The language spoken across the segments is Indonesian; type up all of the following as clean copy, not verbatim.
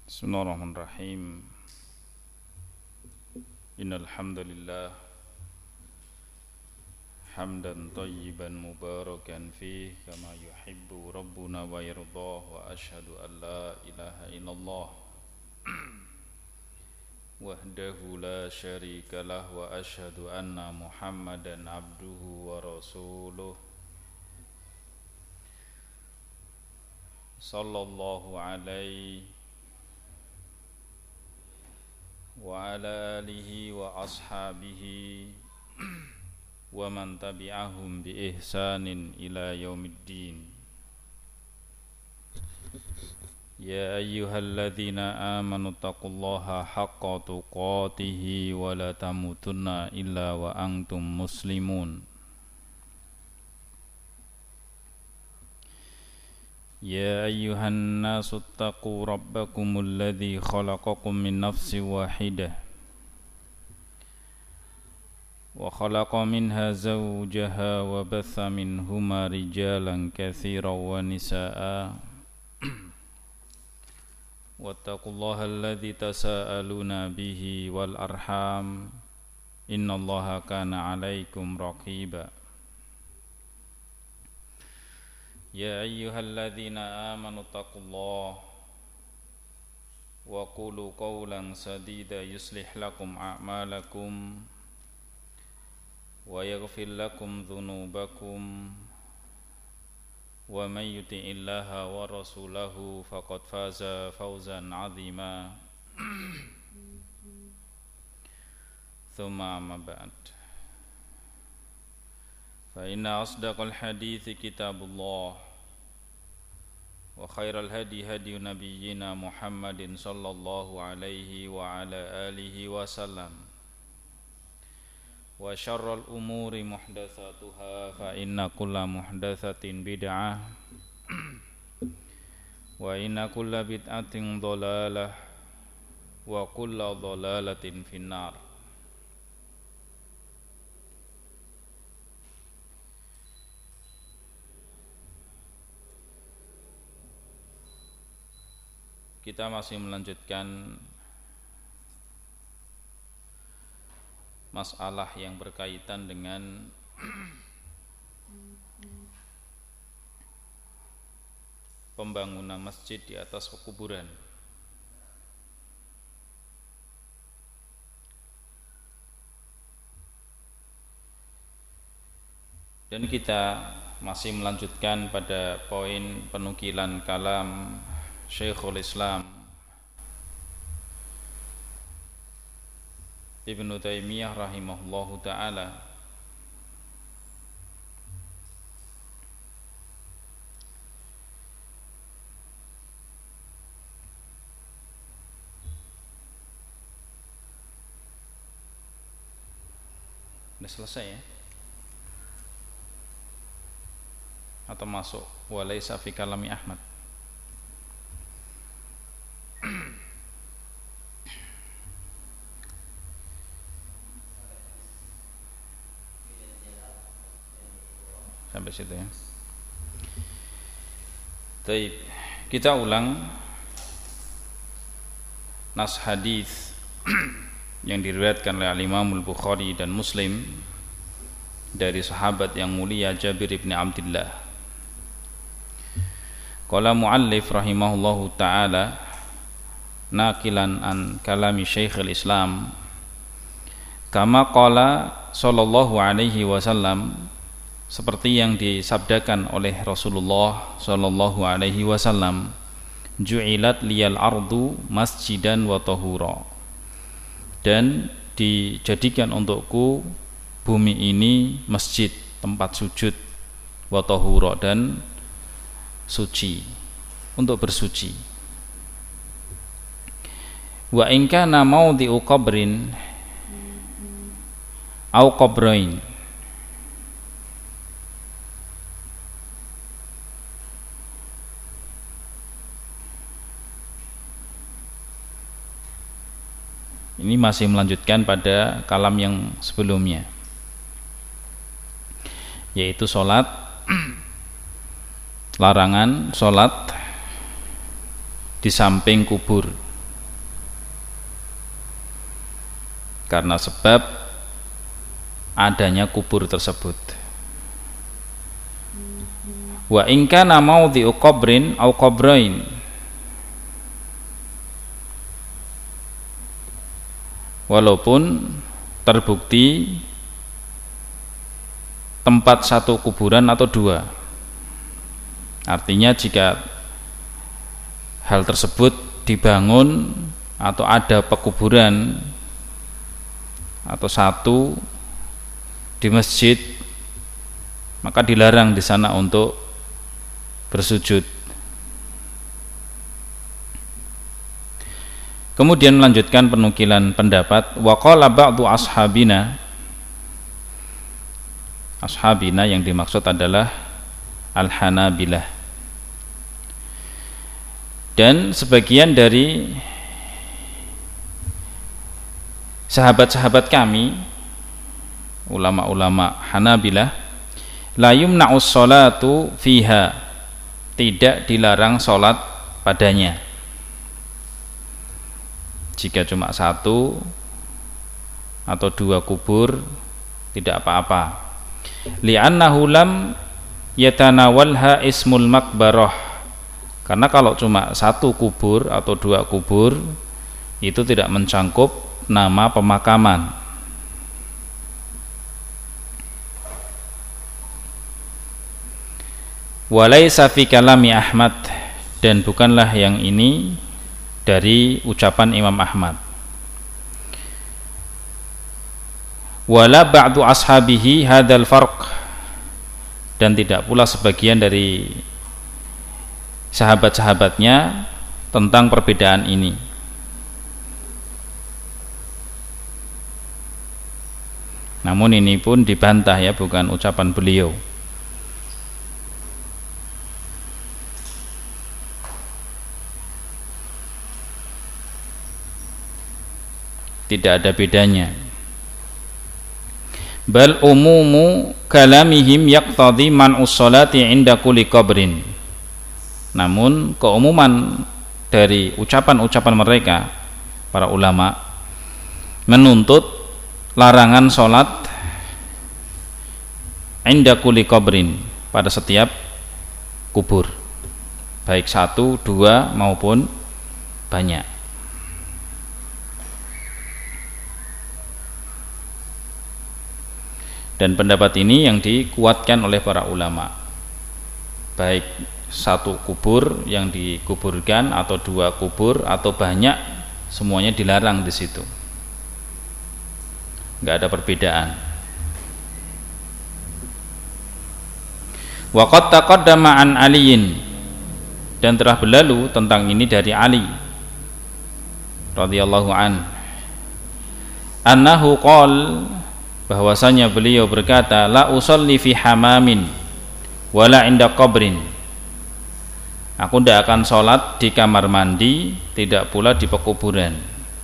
Bismillahirrahmanirrahim. Innal hamdalillah hamdan thayyiban mubarakan fihi kama yuhibbu rabbuna wa yardah, wa asyhadu an la ilaha illallah wahdahu la syarika lah, wa asyhadu anna Muhammadan abduhu wa rasuluh sallallahu alaihi wa ala alihi wa ashabihi wa man tabi'ahum bi ihsanin ila yaumiddin. Ya ayyuhalladzina amanu taqullaha haqqa tuqatih wa la tamutunna illa wa antum muslimun. يا أيها الناس اتقوا ربكم الذي خلقكم من نفس واحدة وخلق منها زوجها وبث منهما رجالا كثيرا ونساء واتقوا الله الذي تساءلون به والأرحام إن الله كان عليكم رقيبا. يا أيها الذين آمنوا اتقوا الله وقولوا قولا سديدا يصلح لكم أعمالكم ويغفر لكم ذنوبكم ومن يطع الله ورسوله فقد فاز فوزا عظيما. ثم أما بعد، فإن أصدق الحديث كتاب الله وخير الهدي هدي نبينا محمد صلى الله عليه وعلى آله وسلم وشر الأمور محدثاتها فإن كل محدثة بدعة وإن كل بدعة ضلالة وكل ضلالة في النار. Kita masih melanjutkan masalah yang berkaitan dengan pembangunan masjid di atas kuburan. Dan kita masih melanjutkan pada poin penukilan kalam Syekhul Islam Ibnu Taimiyah rahimahullahu ta'ala Sudah selesai ya? Atau masuk walaysa fi kalami Ahmad? Sampai situ ya. Baik, kita ulang nas hadis yang diriwayatkan oleh Imam Al-Bukhari dan Muslim dari sahabat yang mulia Jabir bin Abdullah. Qala muallif rahimahullahu taala naqilan an kalami Syekhul Islam kama qala sallallahu alaihi wasallam, seperti yang disabdakan oleh Rasulullah sallallahu alaihi wasallam, ju'ilat liyal ardu masjidan wa tahura, dan dijadikan untukku bumi ini masjid, tempat sujud, wa tahura, dan suci, untuk bersuci. Wa in kana mawdi'u qabrin au qabrain, ini masih melanjutkan pada kalam yang sebelumnya, yaitu sholat, larangan sholat di samping kubur. karena sebab adanya kubur tersebut. Wa in kana mawdhi'u qabrin aw qabrain, walaupun terbukti tempat satu kuburan atau dua. Artinya jika hal tersebut dibangun atau ada pekuburan atau satu di masjid, maka dilarang di sana untuk bersujud. Kemudian melanjutkan penukilan pendapat, wa qala ba'du ashabina yang dimaksud adalah al-Hanabilah, dan sebagian dari sahabat-sahabat kami, ulama-ulama Hanabilah, la yumna'us sholatu fiha, tidak dilarang sholat padanya jika cuma satu atau dua kubur, tidak apa-apa. Li'annahu lam yatanawalha ismul makbarah, karena kalau cuma satu kubur atau dua kubur itu tidak mencangkup nama pemakaman. Walaysa fi kalami Ahmad, dan bukanlah yang ini dari ucapan Imam Ahmad. Wala ba'du ashabihi hadzal farq, dan tidak pula sebagian dari sahabat-sahabatnya tentang perbedaan ini. Namun ini pun dibantah ya, bukan ucapan beliau. Tidak ada bedanya. Bal umumu kalamihim yaqtadi man'us sholati 'inda kulli qabrin. Namun keumuman dari ucapan-ucapan mereka, para ulama, menuntut larangan sholat 'inda kulli qabrin, pada setiap kubur, baik satu, dua maupun banyak. Dan pendapat ini yang dikuatkan oleh para ulama, baik satu kubur yang dikuburkan atau dua kubur atau banyak, semuanya dilarang di situ, nggak ada perbedaan. Wa qad taqaddama an Aliin, dan telah berlalu tentang ini dari Ali radhiyallahu an, annahu qol, bahwasanya beliau berkata, la usalli fi hamamin wala inda qabrin, aku tidak akan sholat di kamar mandi, tidak pula di pekuburan.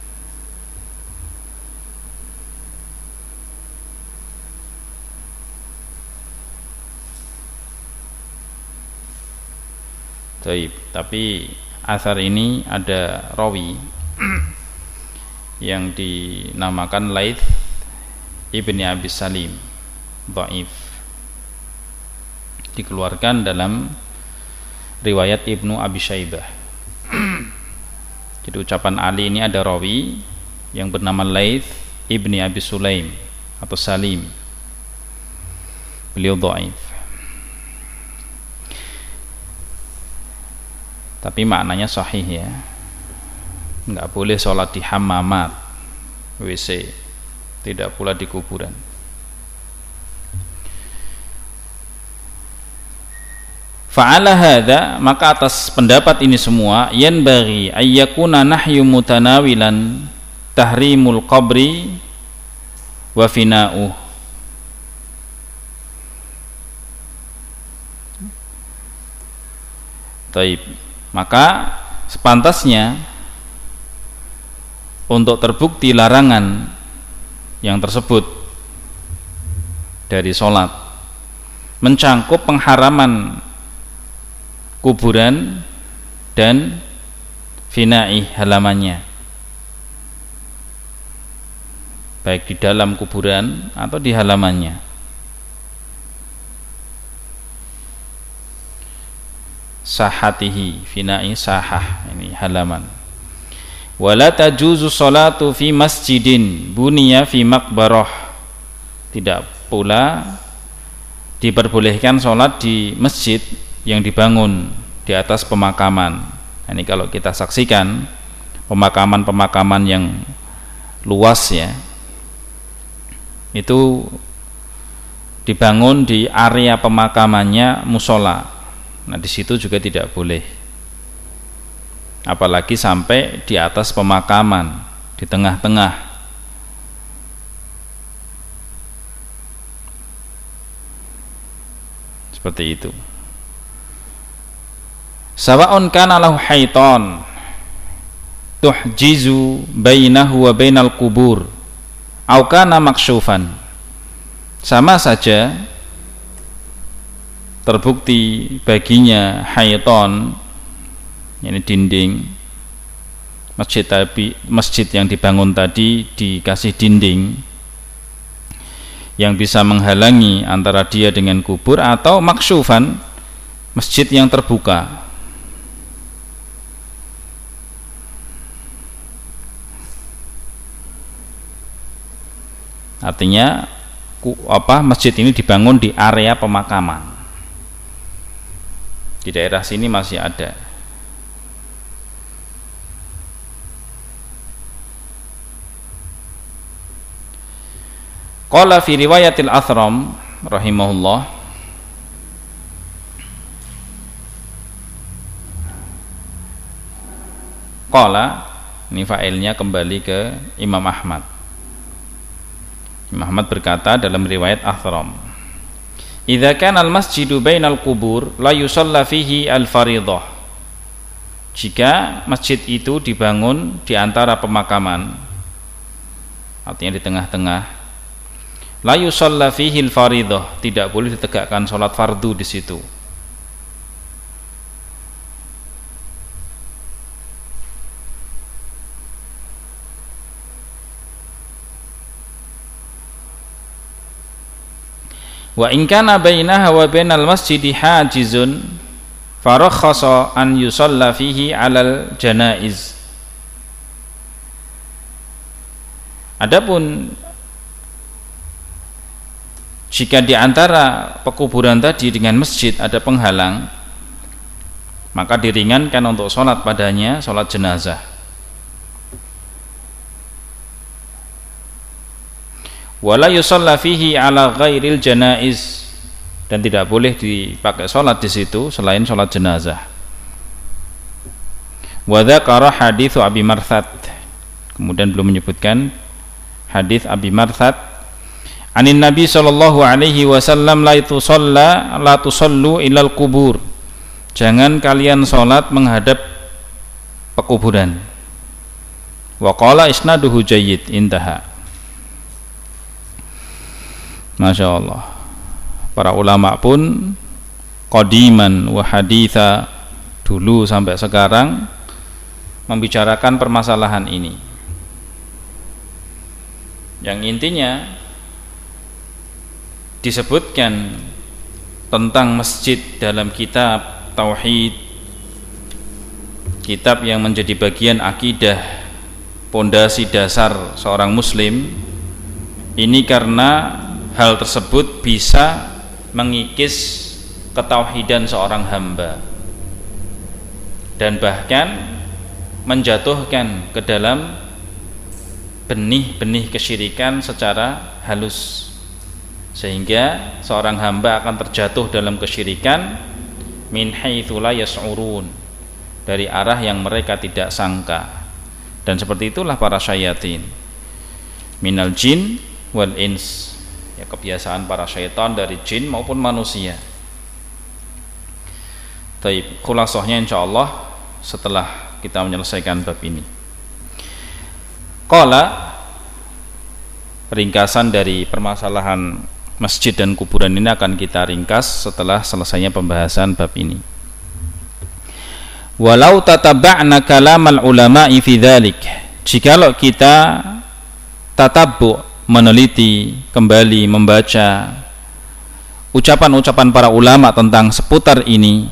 Tapi asar ini ada rawi yang dinamakan Laits ibni Abi Salim, dhaif, dikeluarkan dalam riwayat Ibnu Abi Syaibah. Jadi ucapan Ali ini ada rawi yang bernama Laits ibni Abi Sulaim atau Salim, beliau dhaif, tapi maknanya sahih ya. Enggak boleh sholat di hammamat, WC, tidak pula di kuburan. Fa'ala hadza, maka atas pendapat ini semua, yanbaghi ayyakuna nahyu mutanawilan tahrimul qabri wa fina'uh. Taib, maka sepantasnya untuk terbukti larangan yang tersebut dari sholat mencangkup pengharaman kuburan dan fina'i, halamannya. baik di dalam kuburan atau di halamannya. Sahatihi, finai sahah, ini halaman. Wala tajuzu sholatu fi masjidin buniya fi maqbarah, tidak pula diperbolehkan sholat di masjid yang dibangun di atas pemakaman. Ini kalau kita saksikan pemakaman-pemakaman yang luas ya, itu dibangun di area pemakamannya musola. Nah di situ juga tidak boleh, apalagi sampai di atas pemakaman, di tengah-tengah. Seperti itu. Sawa'un kana lahu haitan tuhjizu bainahu wa bainal kubur au kana maksyufan, sama saja terbukti baginya haitan, ini dinding masjid, tapi masjid yang dibangun tadi dikasih dinding yang bisa menghalangi antara dia dengan kubur, atau maksyufan, masjid yang terbuka. Artinya masjid ini dibangun di area pemakaman. Di daerah sini masih ada. Qala fi riwayatil Athram rahimahullah, qala, ini fa'ilnya kembali ke Imam Ahmad. Imam Ahmad berkata dalam riwayat Athram, idza kana al-masjidu bainal qubur la yusalla fihi al-fariḍah, jika masjid itu dibangun di antara pemakaman, artinya di tengah-tengah, la yusalla fihi al-fariḍah, tidak boleh ditegakkan salat fardu di situ. Wa in kana bainaha wa bainal masjidi hajizun farakhasa an yusalla fihi 'alal janaiz. Adapun jika di antara pekuburan tadi dengan masjid ada penghalang, maka diringankan untuk sholat padanya, sholat jenazah. Wala yusalla fihi ala ghairil janaiz, dan tidak boleh dipakai sholat di situ selain sholat jenazah. Wa dzakara hadits Abi Marthad, kemudian belum menyebutkan hadis Abi Marthad, anin Nabi sallallahu alaihi wasallam la tusallu ilal kubur, jangan kalian sholat menghadap pekuburan. Wa qala isnaduhu jayyid, intaha. Masya Allah, para ulama pun qadiman wa haditha, dulu sampai sekarang, membicarakan permasalahan ini, yang intinya disebutkan tentang masjid dalam kitab Tauhid, kitab yang menjadi bagian akidah, pondasi dasar seorang muslim ini, karena hal tersebut bisa mengikis ketauhidan seorang hamba dan bahkan menjatuhkan ke dalam benih-benih kesyirikan secara halus, sehingga seorang hamba akan terjatuh dalam kesyirikan min haitsu la yas'urun, dari arah yang mereka tidak sangka. Dan seperti itulah para syayatin minal jin wal ins, ya, kebiasaan para syaitan dari jin maupun manusia. Taib, khulasahnya insyaallah setelah kita menyelesaikan bab ini. Qala, ringkasan dari permasalahan masjid dan kuburan ini akan kita ringkas setelah selesainya pembahasan bab ini. Walau tataba'na kalamal ulama'i fi dzalik, jikalau kita tatabbu', meneliti kembali, membaca ucapan-ucapan para ulama tentang seputar ini,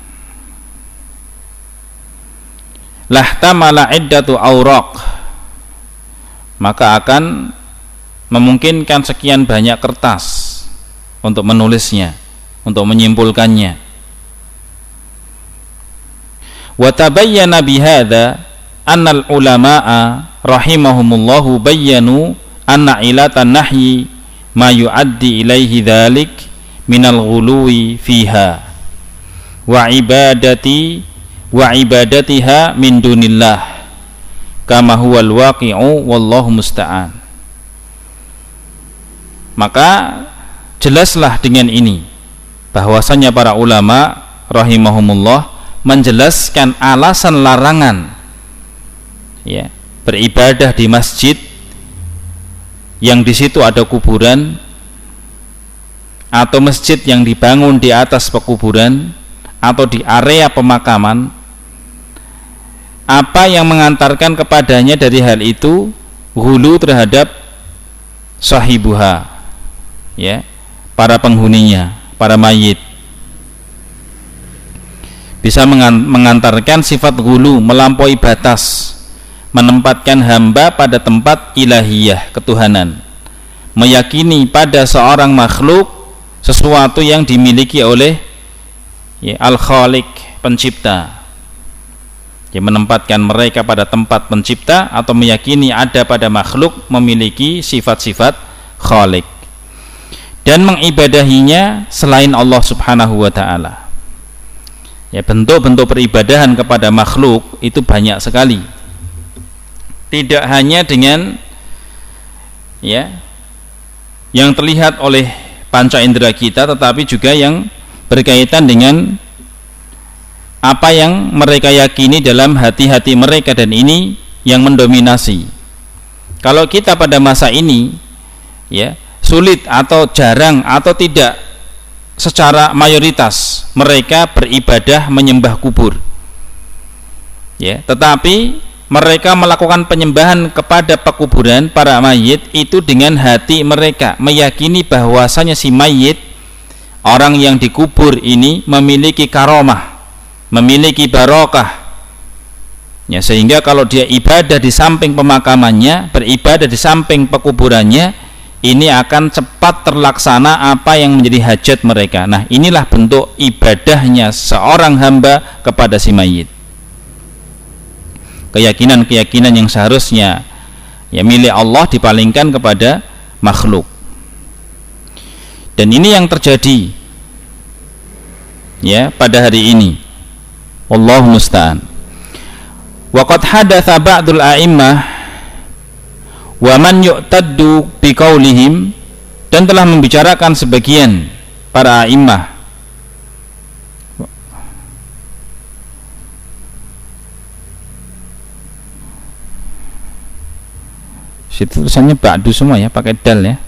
lahtamala iddatu awraq, maka akan memungkinkan sekian banyak kertas untuk menulisnya, untuk menyimpulkannya. Wa tabayyana bihadza annal ulama'a rahimahumullahu bayyanu anna ilatan nahyi ma yu'addi ilaihi dzalik minal ghuluwi fiha wa ibadatiha min dunillah kama huwal waqi'u wallahu musta'an. Maka jelaslah dengan ini bahwasanya para ulama rahimahumullah menjelaskan alasan larangan ya beribadah di masjid yang di situ ada kuburan, atau masjid yang dibangun di atas pekuburan atau di area pemakaman. Apa yang mengantarkan kepadanya dari hal itu? Ghulu terhadap sahibuha, ya, para penghuninya, para mayit. Bisa mengantarkan sifat ghulu, melampaui batas, menempatkan hamba pada tempat ilahiyah, ketuhanan, meyakini pada seorang makhluk sesuatu yang dimiliki oleh ya, Al-Khaliq, pencipta, yang menempatkan mereka pada tempat pencipta, atau meyakini ada pada makhluk memiliki sifat-sifat Khaliq, dan mengibadahinya selain Allah subhanahu wa ta'ala. Ya, bentuk-bentuk peribadahan kepada makhluk itu banyak sekali, tidak hanya dengan ya yang terlihat oleh panca indera kita, tetapi juga yang berkaitan dengan apa yang mereka yakini dalam hati-hati mereka, dan ini yang mendominasi. Kalau kita pada masa ini ya sulit atau jarang atau tidak secara mayoritas mereka beribadah menyembah kubur ya, tetapi mereka melakukan penyembahan kepada pekuburan para mayit itu dengan hati mereka, meyakini bahwasanya si mayit, orang yang dikubur ini memiliki karomah, memiliki barokah ya, sehingga kalau dia ibadah di samping pemakamannya, beribadah di samping pekuburannya, ini akan cepat terlaksana apa yang menjadi hajat mereka. Nah, inilah bentuk ibadahnya seorang hamba kepada si mayit. Keyakinan-keyakinan yang seharusnya ya milik Allah dipalingkan kepada makhluk. Dan ini yang terjadi ya pada hari ini. Wallahu musta'an. Wa qad hadatsa ba'dul a'immah wa man yu'taddu biqaulihim, dan telah membicarakan sebagian para a'immah. Situ tulisannya ba'du semua ya, pakai dal ya.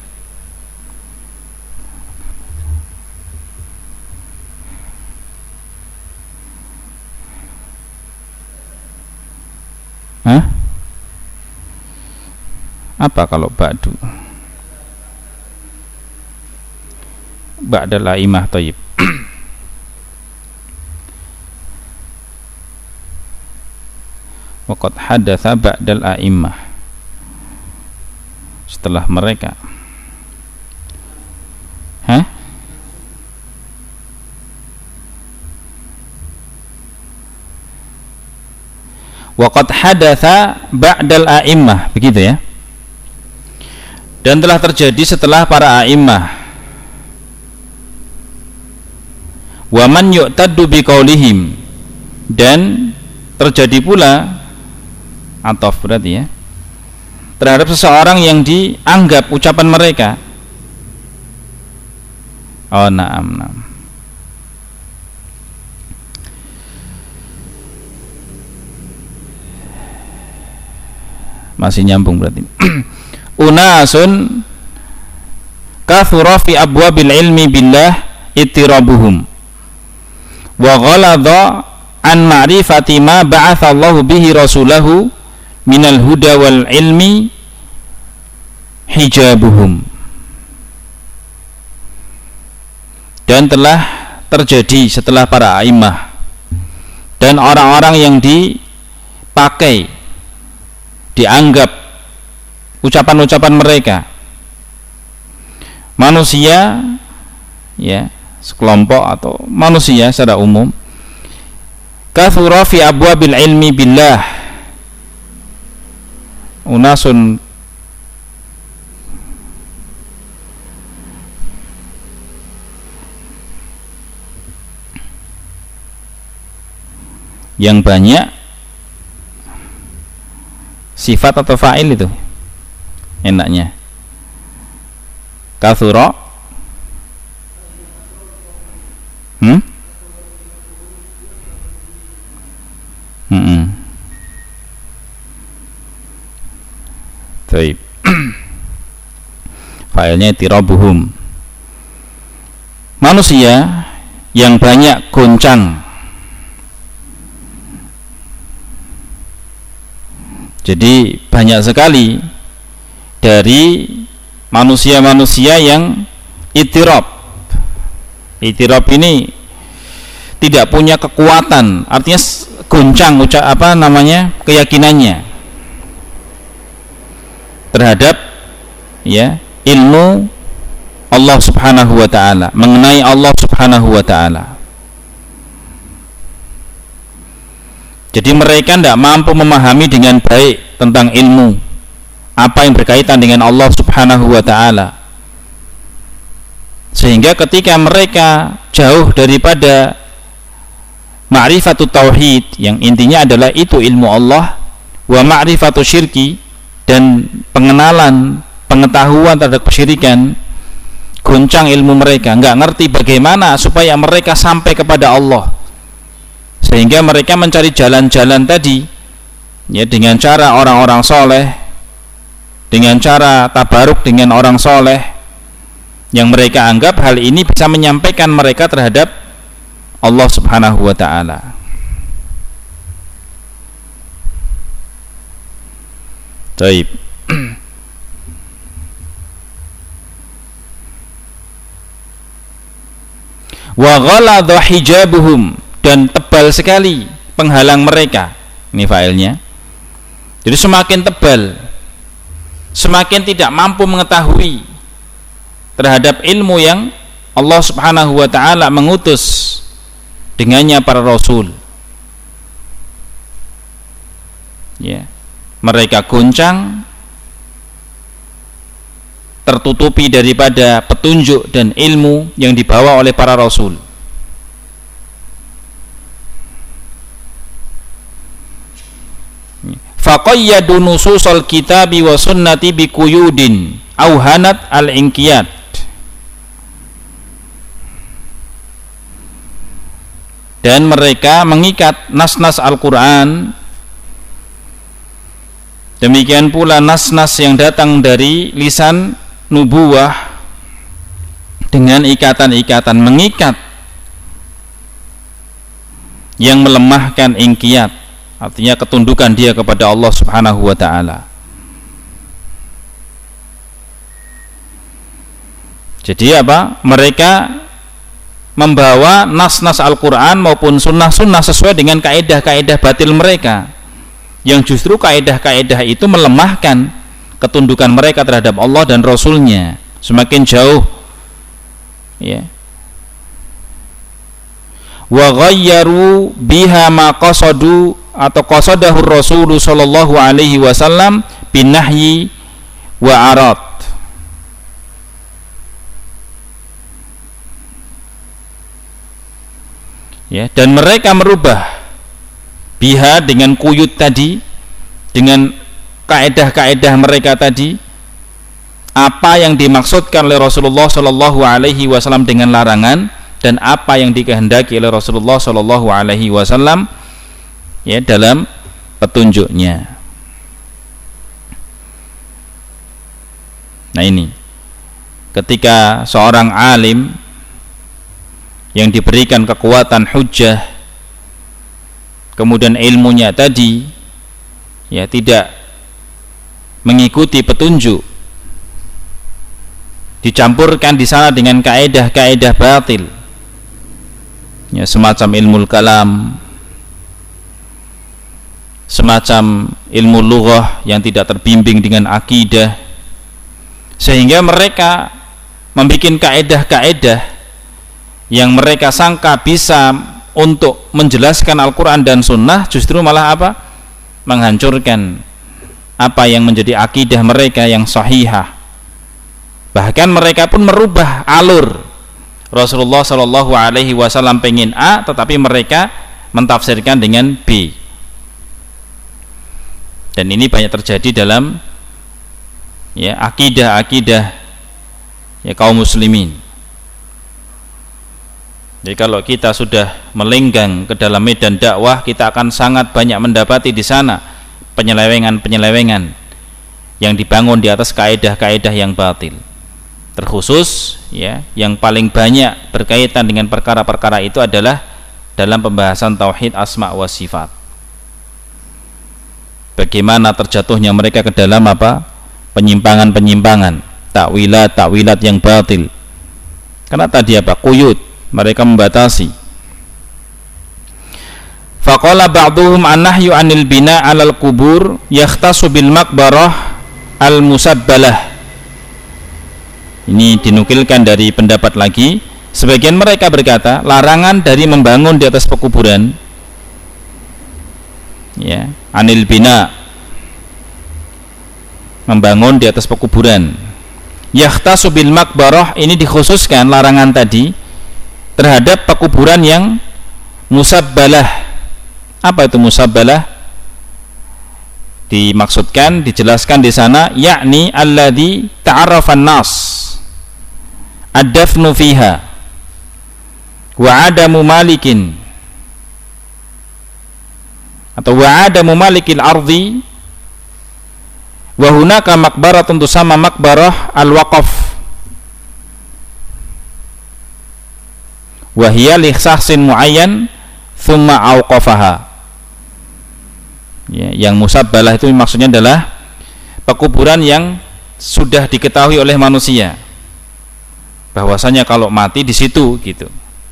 Hah? Apa kalau ba'du? Ba'dal a'imah, thayyib. Wa qad hadatsa ba'dal a'imah, setelah mereka. Hah? Wa qad hadatsa ba'dal a'immah, begitu ya. Dan telah terjadi setelah para a'immah. Wa man yu'taddu biqaulihim, dan terjadi pula ataf berarti ya, terhadap seseorang yang dianggap ucapan mereka. Oh, na'am. Masih nyambung berarti. Unasun kathura fi abwabil ilmi billah ittirabuhum wa ghaladha an ma'rifati ma ba'athallahu bihi rasulahu minal huda wal ilmi hijabuhum, dan telah terjadi setelah para a'immah dan orang-orang yang dipakai, dianggap ucapan-ucapan mereka, manusia ya, sekelompok atau manusia secara umum, kathura fi abwabil ilmi billah unasun yang banyak sifat atau fa'il itu enaknya. Kathura Baik. Fa'ilnya tirabuhum, manusia yang banyak goncang. Jadi banyak sekali dari manusia-manusia yang itirab. Itirab ini tidak punya kekuatan, artinya goncang keyakinannya terhadap ya ilmu Allah Subhanahu wa taala, mengenai Allah Subhanahu wa taala. Jadi mereka tidak mampu memahami dengan baik tentang ilmu apa yang berkaitan dengan Allah Subhanahu wa taala, sehingga ketika mereka jauh daripada ma'rifatut tauhid yang intinya adalah itu ilmu Allah, wa ma'rifatu syirki, dan pengetahuan terhadap kesyirikan, goncang ilmu mereka, nggak ngerti bagaimana supaya mereka sampai kepada Allah, sehingga mereka mencari jalan-jalan tadi ya, dengan cara orang-orang soleh, dengan cara tabaruk dengan orang soleh yang mereka anggap hal ini bisa menyampaikan mereka terhadap Allah Subhanahu wa ta'ala. Baik. Wa ghaladha hijabuhum, dan tebal sekali penghalang mereka. Ini failnya. Jadi semakin tebal, semakin tidak mampu mengetahui terhadap ilmu yang Allah Subhanahu wa ta'ala mengutus dengannya para rasul ya. Mereka goncang, tertutupi daripada petunjuk dan ilmu yang dibawa oleh para rasul. Faqayyadu nususal kitabi wa sunnati biquyudin auhanat al-inqiyat, dan mereka mengikat nas-nas Al-Quran, demikian pula nas-nas yang datang dari lisan nubuwah dengan ikatan-ikatan, mengikat yang melemahkan ingkiyat, artinya ketundukan dia kepada Allah Subhanahu wa ta'ala. Jadi apa? Mereka membawa nas-nas Al-Quran maupun sunnah-sunnah sesuai dengan kaedah-kaedah batil mereka, yang justru kaedah-kaedah itu melemahkan ketundukan mereka terhadap Allah dan Rasulnya semakin jauh ya. Wa ghayyaru biha ma qasadu atau qasadahu Rasul sallallahu alaihi wasallam bin nahyi wa arad, ya, dan mereka merubah biha dengan kuyut tadi, dengan kaedah-kaedah mereka tadi, apa yang dimaksudkan oleh Rasulullah sallallahu alaihi wasallam dengan larangan, dan apa yang dikehendaki oleh Rasulullah sallallahu alaihi wasallam ya dalam petunjuknya. Nah ini ketika seorang alim yang diberikan kekuatan hujjah, kemudian ilmunya tadi ya tidak mengikuti petunjuk dicampurkan di sana dengan kaedah-kaedah batil, ya, semacam ilmu kalam, semacam ilmu lughah yang tidak terbimbing dengan akidah, sehingga mereka membuat kaedah-kaedah yang mereka sangka bisa untuk menjelaskan Al-Quran dan Sunnah, justru malah apa? Menghancurkan apa yang menjadi akidah mereka yang sahihah. Bahkan mereka pun merubah alur. Rasulullah Shallallahu Alaihi Wasallam pengen A, tetapi mereka mentafsirkan dengan B. Dan ini banyak terjadi dalam, ya, akidah-akidah, ya, kaum muslimin. Jadi kalau kita sudah melenggang ke dalam medan dakwah, kita akan sangat banyak mendapati di sana penyelewengan-penyelewengan yang dibangun di atas kaedah-kaedah yang batil. Terkhusus, ya, yang paling banyak berkaitan dengan perkara-perkara itu adalah dalam pembahasan tauhid asma wa sifat. Bagaimana terjatuhnya mereka ke dalam apa? Penyimpangan-penyimpangan, takwilat yang batil. Karena tadi apa? Quyud, mereka membatasi. Faqala ba'duhum an-nahyu 'anil bina 'alal qubur yakhtassu bil maqbarah al-musabbalah. Ini dinukilkan dari pendapat lagi. Sebagian mereka berkata, larangan dari membangun di atas pekuburan, ya, anil bina, membangun di atas pekuburan. Yakhtasu bil maqbarah, ini dikhususkan larangan tadi terhadap pekuburan yang musabbalah. Apa itu musabbalah? Dimaksudkan, dijelaskan di sana, yakni alladzi ta'arrafan nas ad-dafnu fiha wa adamu malikin, atau wa adamu malikil ardi wa hunaka maqbaratun tusamma maqbarah al-waqaf wa hiya li shakhsin muayyan thumma awqafaha. Ya, yang musabbalah itu maksudnya adalah pekuburan yang sudah diketahui oleh manusia bahwasanya kalau mati di situ, gitu,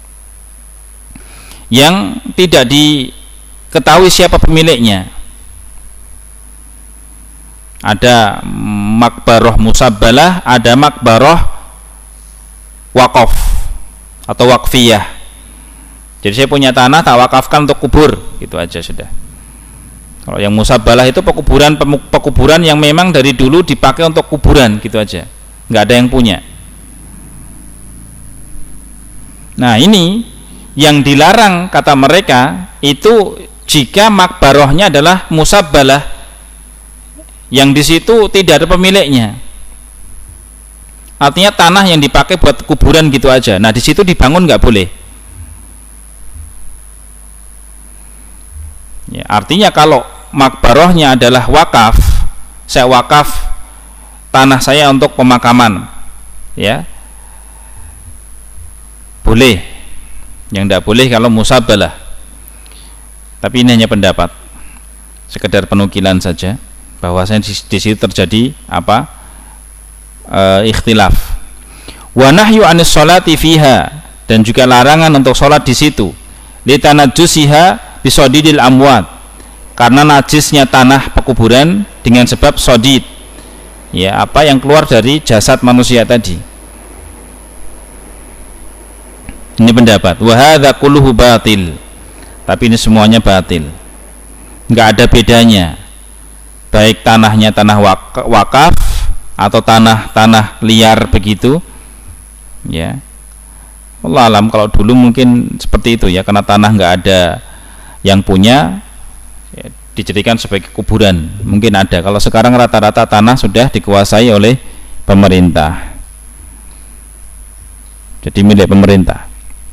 yang tidak diketahui siapa pemiliknya. Ada makbaroh musabbalah, ada makbaroh waqaf atau waqfiyah. Jadi saya punya tanah, tak wakafkan untuk kubur, gitu aja sudah. Kalau yang musabbalah itu pekuburan yang memang dari dulu dipakai untuk kuburan, gitu aja, nggak ada yang punya. Nah, ini yang dilarang kata mereka itu jika makbarohnya adalah musabbalah, yang di situ tidak ada pemiliknya. Artinya tanah yang dipakai buat kuburan gitu aja. Nah, di situ dibangun nggak boleh. Ya, artinya kalau makbarohnya adalah wakaf, saya wakaf tanah saya untuk pemakaman, ya, boleh. Yang tidak boleh kalau musabbalah. Tapi ini hanya pendapat, sekedar penukilan saja, bahwasanya di situ terjadi apa? Ikhtilaf. Wa nahyu anis sholati fiha, dan juga larangan untuk sholat di situ. Litanajjusiha bisodidil amwat, karena najisnya tanah pekuburan dengan sebab sodid, ya, apa yang keluar dari jasad manusia tadi. Ini pendapat. Wa hadza kulluhu batil. Tapi ini semuanya batil. Enggak ada bedanya. Baik tanahnya tanah wakaf atau tanah liar begitu. Ya. Allah alam, kalau dulu mungkin seperti itu ya, karena tanah enggak ada yang punya, ya, dijadikan sebagai kuburan. Mungkin ada. Kalau sekarang rata-rata tanah sudah dikuasai oleh pemerintah. Jadi milik pemerintah.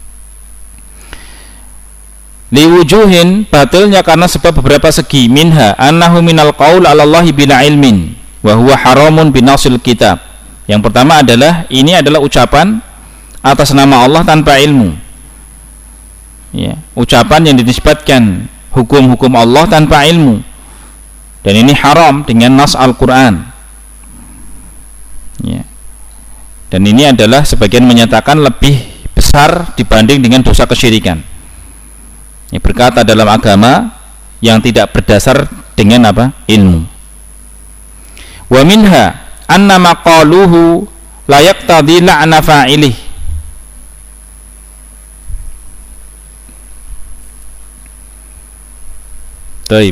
Liwujuhin, batilnya karena sebab beberapa segi. Minha annahu minal qaul 'ala Allahi bila ilmin wa huwa haramun binasil kitab. Yang pertama adalah ini adalah ucapan atas nama Allah tanpa ilmu, ya, ucapan yang dinisbatkan hukum-hukum Allah tanpa ilmu, dan ini haram dengan nas Al-Quran, ya. Dan ini adalah sebagian menyatakan lebih besar dibanding dengan dosa kesyirikan. Ini berkata dalam agama yang tidak berdasar dengan apa? Ilmu. Wa minha anna maqaluhu la yaqtadi la'na fa'ilih. Baik.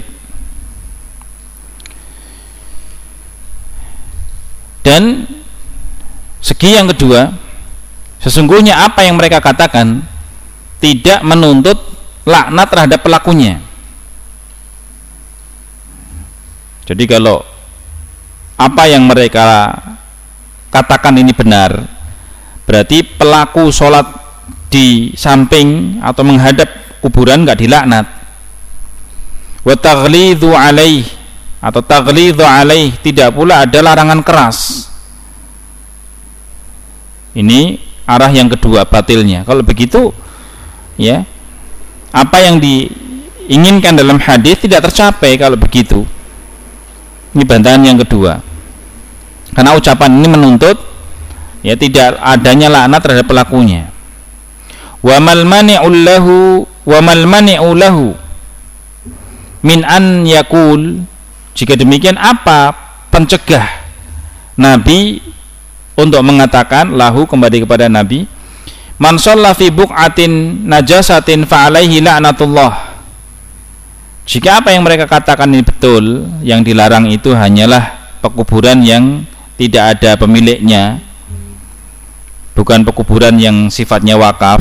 Dan segi yang kedua, sesungguhnya apa yang mereka katakan tidak menuntut laknat terhadap pelakunya. Jadi kalau apa yang mereka katakan ini benar, berarti pelaku sholat di samping atau menghadap kuburan nggak dilaknat. Wa taghlidhu alaih, atau taghlidhu alaih, tidak pula ada larangan keras. Ini arah yang kedua batilnya. Kalau begitu, ya, apa yang diinginkan dalam hadis tidak tercapai kalau begitu. Ini bantahan yang kedua. Karena ucapan ini menuntut ya tidak adanya laknat terhadap pelakunya. Wa mal mani'u lahu min an yakul, jika demikian apa pencegah Nabi untuk mengatakan, lahu kembali kepada Nabi, man shalla fi buq'atin najasatin fa alaihi la'natullah. Jika apa yang mereka katakan ini betul, yang dilarang itu hanyalah pekuburan yang tidak ada pemiliknya, bukan pekuburan yang sifatnya wakaf,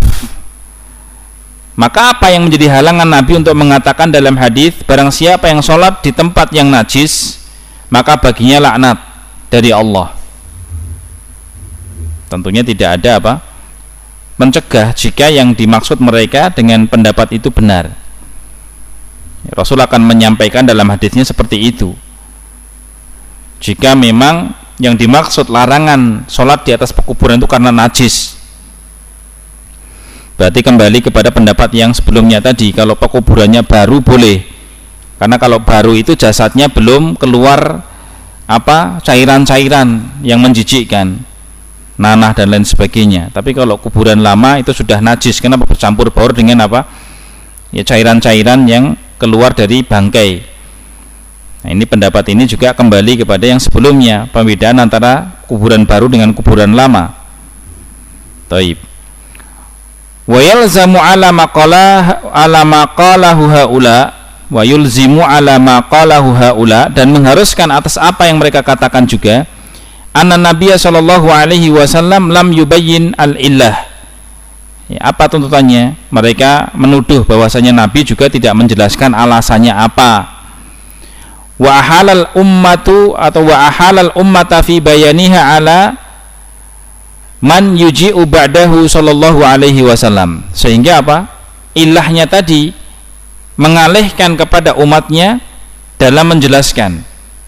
maka apa yang menjadi halangan Nabi untuk mengatakan dalam hadis, barang siapa yang sholat di tempat yang najis, maka baginya laknat dari Allah. Tentunya tidak ada apa mencegah jika yang dimaksud mereka dengan pendapat itu benar. Rasul akan menyampaikan dalam hadisnya seperti itu. Jika memang yang dimaksud larangan sholat di atas pekuburan itu karena najis, berarti kembali kepada pendapat yang sebelumnya tadi. Kalau pekuburannya baru boleh, karena kalau baru itu jasadnya belum keluar apa cairan-cairan yang menjijikkan, nanah dan lain sebagainya. Tapi kalau kuburan lama itu sudah najis, kenapa bercampur baur dengan apa? Ya cairan-cairan yang keluar dari bangkai. Nah, ini pendapat ini juga kembali kepada yang sebelumnya, pembedaan antara kuburan baru dengan kuburan lama. Taib. Wa yalzamu ala maqalahu haula wa yulzimu ala maqalahu haula, dan mengharuskan atas apa yang mereka katakan juga, anna Nabiya sallallahu alaihi wasallam lam yubayyin al-illah. Ya, apa tuntutannya? Mereka menuduh bahwasanya Nabi juga tidak menjelaskan alasannya apa. Wa ahalal ummatu atau wa ahalal ummata fi bayaniha ala man yuji'u ba'dahu sallallahu alaihi wasallam. Sehingga apa? Ilahnya tadi mengalihkan kepada umatnya dalam menjelaskan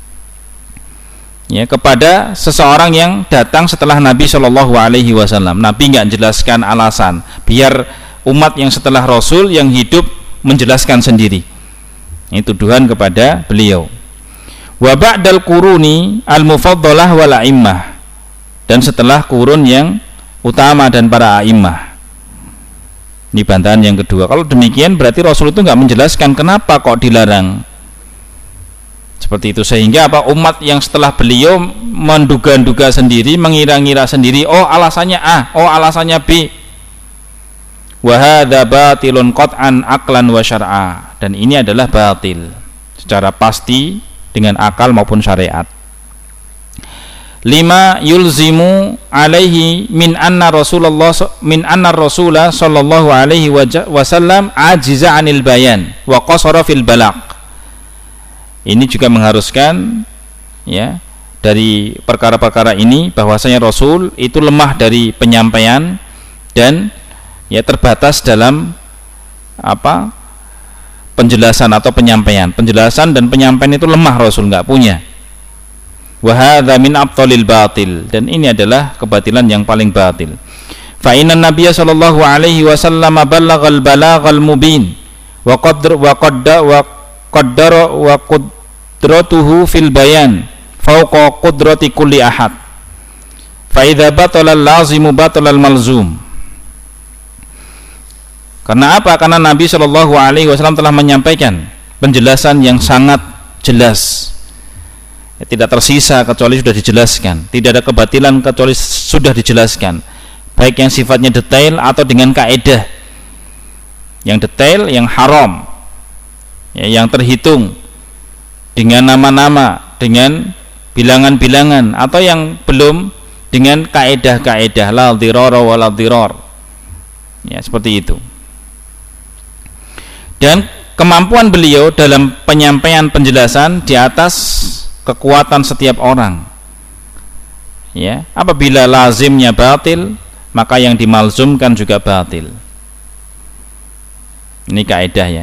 ya kepada seseorang yang datang setelah Nabi sallallahu alaihi wasallam. Nabi enggak menjelaskan alasan, biar umat yang setelah Rasul yang hidup menjelaskan sendiri. Ini tuduhan kepada beliau. Wa ba'dal quruni al-mufaddalah wal a'immah, dan setelah kurun yang utama dan para a'immah. Ini bantahan yang kedua. Kalau demikian berarti Rasul itu enggak menjelaskan kenapa kok dilarang. Seperti itu, sehingga apa umat yang setelah beliau menduga-duga sendiri, mengira-ngira sendiri, oh alasannya A, oh alasannya B. Wa hadza batilun qat'an aqlan wa syar'a, dan ini adalah batil secara pasti dengan akal maupun syariat. Lima yulzimu alaihi min anna Rasulullah sallallahu alaihi wasallam ajiza 'anil bayan wa qasara fil balagh. Ini juga mengharuskan ya dari perkara-perkara ini bahwasanya Rasul itu lemah dari penyampaian dan ya terbatas dalam apa penjelasan atau penyampaian. Penjelasan dan penyampaian itu lemah, Rasul enggak punya. Wa hadza min abtalil batil, dan ini adalah kebatilan yang paling batil. Fa inna Nabiyya sallallahu alaihi wasallam ballaghal balaghal mubin wa qaddara wa qudratuhu fil bayan fauqa qudrati kulli ahad. fa idza batala al-lazimu batala al-malzum. Karena apa? Karena Nabi Shallallahu alaihi wasallam telah menyampaikan penjelasan yang sangat jelas. Tidak tersisa kecuali sudah dijelaskan. Tidak ada kebatilan kecuali sudah dijelaskan. Baik yang sifatnya detail atau dengan kaidah. Yang detail, yang haram, yang terhitung dengan nama-nama, dengan bilangan-bilangan, atau yang belum dengan kaidah-kaidah la dhirara wa la dhirar. Ya, seperti itu. Dan kemampuan beliau dalam penyampaian penjelasan di atas kekuatan setiap orang. Ya, apabila lazimnya batil, maka yang dimalzumkan juga batil. Ini kaidah ya.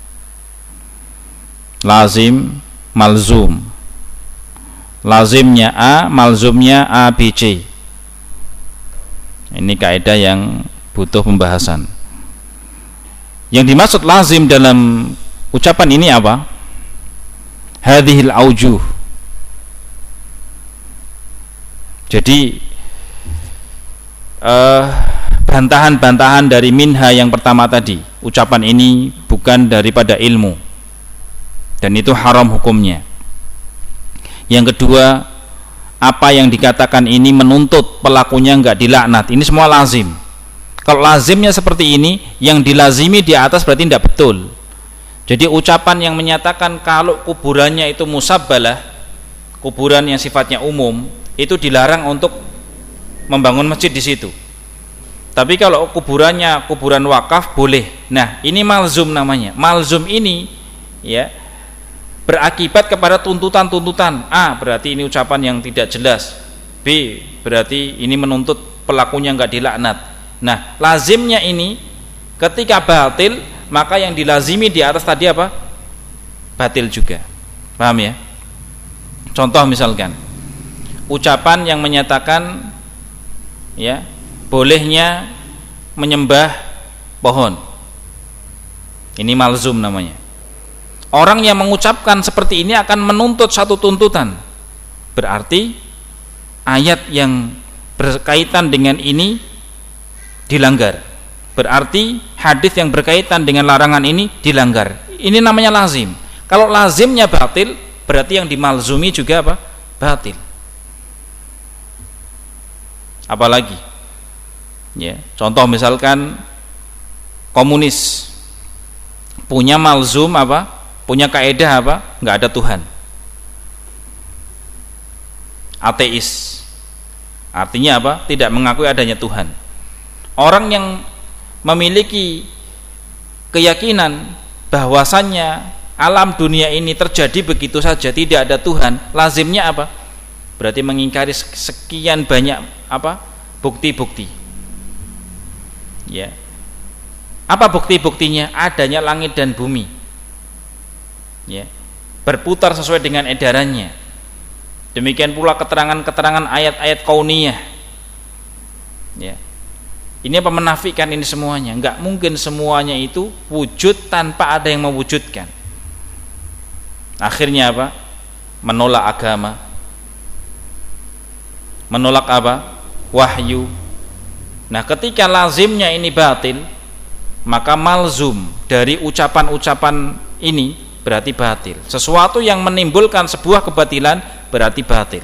Lazim, malzum. Lazimnya A, malzumnya A, B, C. Ini kaidah yang butuh pembahasan. Yang dimaksud lazim dalam ucapan ini apa? Hadhil aujuh. Jadi bantahan-bantahan dari minha yang pertama tadi, ucapan ini bukan daripada ilmu dan itu haram hukumnya. Yang kedua, apa yang dikatakan ini menuntut pelakunya enggak dilaknat. Ini semua lazim. Kalau lazimnya seperti ini, yang dilazimi di atas berarti tidak betul. Jadi ucapan yang menyatakan kalau kuburannya itu musabbalah, kuburan yang sifatnya umum, itu dilarang untuk membangun masjid di situ. Tapi kalau kuburannya kuburan wakaf boleh. Nah, ini malzum namanya. Malzum ini ya berakibat kepada tuntutan-tuntutan. A, berarti ini ucapan yang tidak jelas. B, berarti ini menuntut pelakunya enggak dilaknat. Nah, lazimnya ini ketika batil, maka yang dilazimi di atas tadi apa? Batil juga. Paham ya? Contoh misalkan ucapan yang menyatakan ya bolehnya menyembah pohon. Ini malzum namanya. Orang yang mengucapkan seperti ini akan menuntut satu tuntutan. Berarti ayat yang berkaitan dengan ini dilanggar. Berarti hadis yang berkaitan dengan larangan ini dilanggar. Ini namanya lazim. Kalau lazimnya batil, berarti yang dimalzumi juga apa? Batil. Apalagi ya, contoh misalkan komunis punya malzum apa? Punya kaidah apa? Enggak ada Tuhan. Ateis. Artinya apa? Tidak mengakui adanya Tuhan. Orang yang memiliki keyakinan bahwasannya alam dunia ini terjadi begitu saja, tidak ada Tuhan, lazimnya apa? Berarti mengingkari sekian banyak apa? Bukti-bukti. Ya. Apa bukti-buktinya? Adanya langit dan bumi. Ya. Berputar sesuai dengan edarannya. Demikian pula keterangan-keterangan ayat-ayat kauniyah. Ya. Ini apa? Menafikan ini semuanya. Enggak mungkin semuanya itu wujud tanpa ada yang mewujudkan. Akhirnya apa? Menolak agama. Menolak apa? Wahyu. Nah, ketika lazimnya ini batil, maka malzum dari ucapan-ucapan ini berarti batil. Sesuatu yang menimbulkan sebuah kebatilan berarti batil.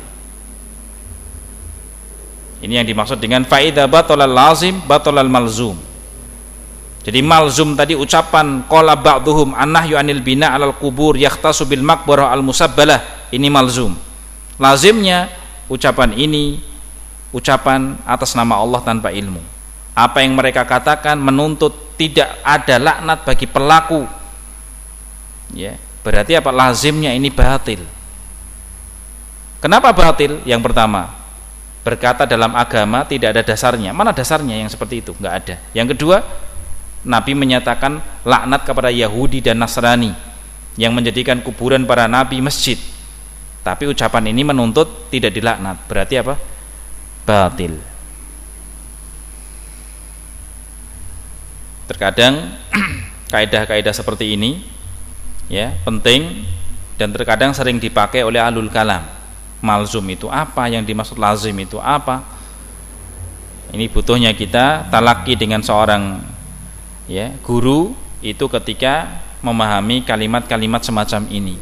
Ini yang dimaksud dengan faida batalal lazim batalal malzum. Jadi malzum tadi ucapan qala ba'dhum annahyu anil bina 'alal qubur yahtasu bil maqbarah al musabbalah, ini malzum. Lazimnya ucapan ini ucapan atas nama Allah tanpa ilmu. Apa yang mereka katakan menuntut tidak ada laknat bagi pelaku. Ya, berarti apa? Lazimnya ini batil. Kenapa batil? Yang pertama, berkata dalam agama tidak ada dasarnya. Mana dasarnya yang seperti itu? Enggak ada. Yang kedua, Nabi menyatakan laknat kepada Yahudi dan Nasrani yang menjadikan kuburan para nabi masjid. Tapi ucapan ini menuntut tidak dilaknat. Berarti apa? Batil. Terkadang kaidah-kaidah seperti ini ya penting dan terkadang sering dipakai oleh ahlul kalam. Malzum itu apa? Yang dimaksud lazim itu apa? Ini butuhnya kita talaki dengan seorang guru itu ketika memahami kalimat-kalimat semacam ini.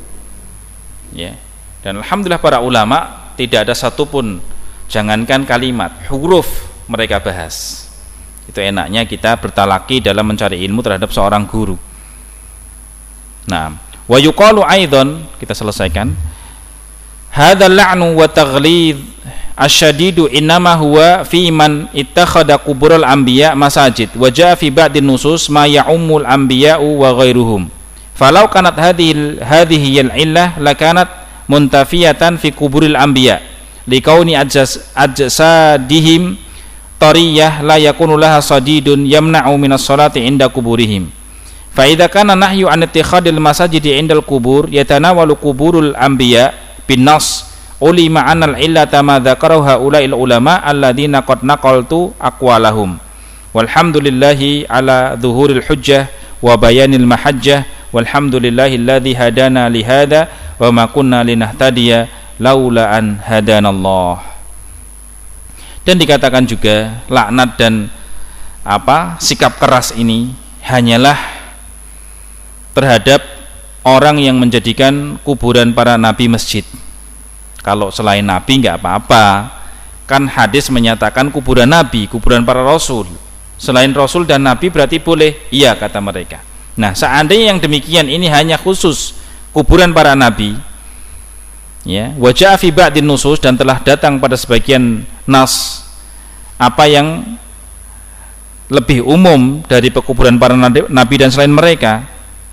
Dan alhamdulillah para ulama tidak ada satupun, jangankan kalimat, huruf mereka bahas. Itu enaknya kita bertalaki dalam mencari ilmu terhadap seorang guru. Nah, wa yuqalu aidan, kita selesaikan. Hadzal la'nu wa taghlidh asyadidu innama huwa fi man ittakhadha quburul anbiya masajid wa jaa fi ba'din nusus ma ya'ummul anbiya'u wa ghairuhum. Falau kanat hadhihi al-illah lakanat muntafiyatan fi quburil anbiya liqauni ajsadihim tariyah la yakunu laha sadidun yamna'u minas salati inda kuburihim. Fa idza kana nahyu an ittikhadil masajidi indal qubur yatanawalu quburul anbiya bin nas ulima anal illata ma dzakarahu haula'il ulama alladziina qad naqaltu aqwalahum. Walhamdulillahi ala dhuhuril hujjah wa bayanil mahajjah walhamdulillahilladzi hadana li hadza wa ma kunna linahtadiya laula an hadanallah. Dan dikatakan juga laknat dan sikap keras ini hanyalah terhadap orang yang menjadikan kuburan para nabi masjid. Kalau selain nabi enggak apa-apa, kan hadis menyatakan kuburan nabi, kuburan para rasul. Selain rasul dan nabi berarti boleh, iya kata mereka. Nah, seandainya yang demikian ini hanya khusus kuburan para nabi, wajah fi ba'din nusus, dan telah datang pada sebagian nas apa yang lebih umum dari pekuburan para nabi dan selain mereka.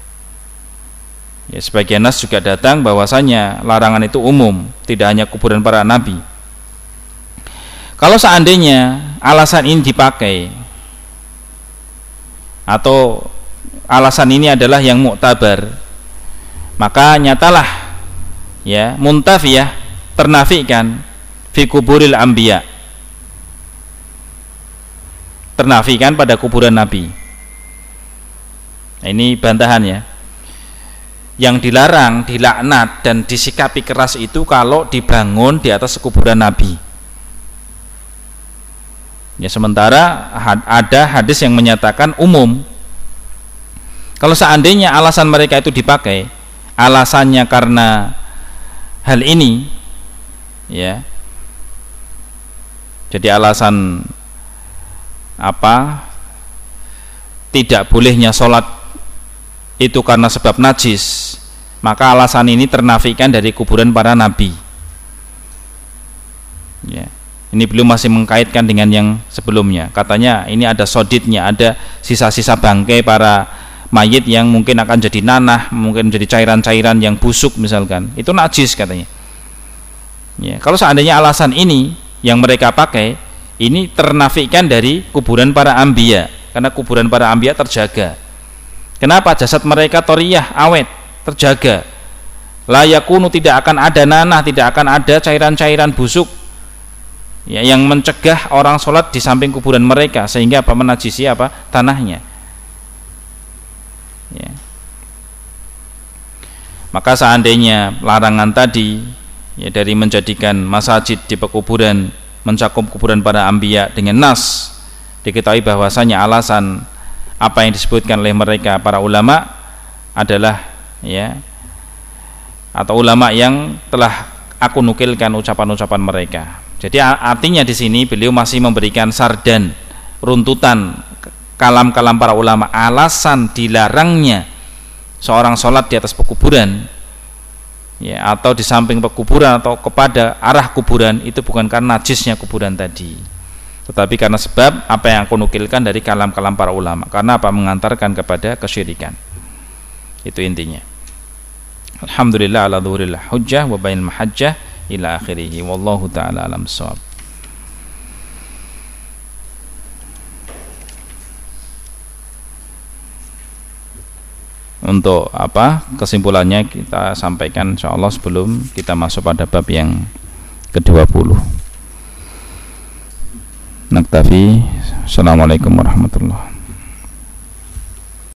Sebagian nas juga datang bahwasanya larangan itu umum, tidak hanya kuburan para nabi. Kalau seandainya alasan ini dipakai atau alasan ini adalah yang muktabar, maka nyatalah muntafiyah, ternafikan fi kuburil anbiya, ternafikan pada kuburan nabi. Nah, ini bantahan yang dilarang, dilaknat dan disikapi keras itu kalau dibangun di atas kuburan nabi. Sementara ada hadis yang menyatakan umum. Kalau seandainya alasan mereka itu dipakai, alasannya karena hal ini, jadi alasan tidak bolehnya sholat itu karena sebab najis, maka alasan ini ternafikan dari kuburan para nabi. Ini belum masih mengkaitkan dengan yang sebelumnya. Katanya ini ada sodidnya, ada sisa-sisa bangkai para mayit yang mungkin akan jadi nanah, mungkin jadi cairan-cairan yang busuk misalkan, itu najis katanya. Kalau seandainya alasan ini yang mereka pakai, ini ternafikan dari kuburan para anbiya, karena kuburan para anbiya terjaga. Kenapa? Jasad mereka toriyah, awet, terjaga. La yakunu, tidak akan ada nanah, tidak akan ada cairan-cairan busuk yang mencegah orang sholat di samping kuburan mereka, sehingga menajisi tanahnya. Maka seandainya larangan tadi dari menjadikan masjid di pekuburan mencakup kuburan para anbiya dengan nas, diketahui bahwasanya alasan apa yang disebutkan oleh mereka para ulama adalah atau ulama yang telah aku nukilkan ucapan-ucapan mereka. Jadi artinya di sini beliau masih memberikan sardan, runtutan kalam-kalam para ulama alasan dilarangnya seorang sholat di atas pekuburan atau di samping pekuburan atau kepada arah kuburan, itu bukan karena najisnya kuburan tadi, tetapi karena sebab apa yang aku nukilkan dari kalam-kalam para ulama, karena mengantarkan kepada kesyirikan. Itu intinya. Alhamdulillah ala dhuhuril hujjah wa bainal mahajjah ila akhirih, wallahu ta'ala alam bissawab. Untuk kesimpulannya kita sampaikan insyaallah sebelum kita masuk pada bab yang ke-20. Naktafi. Assalamualaikum warahmatullahi wabarakatuh.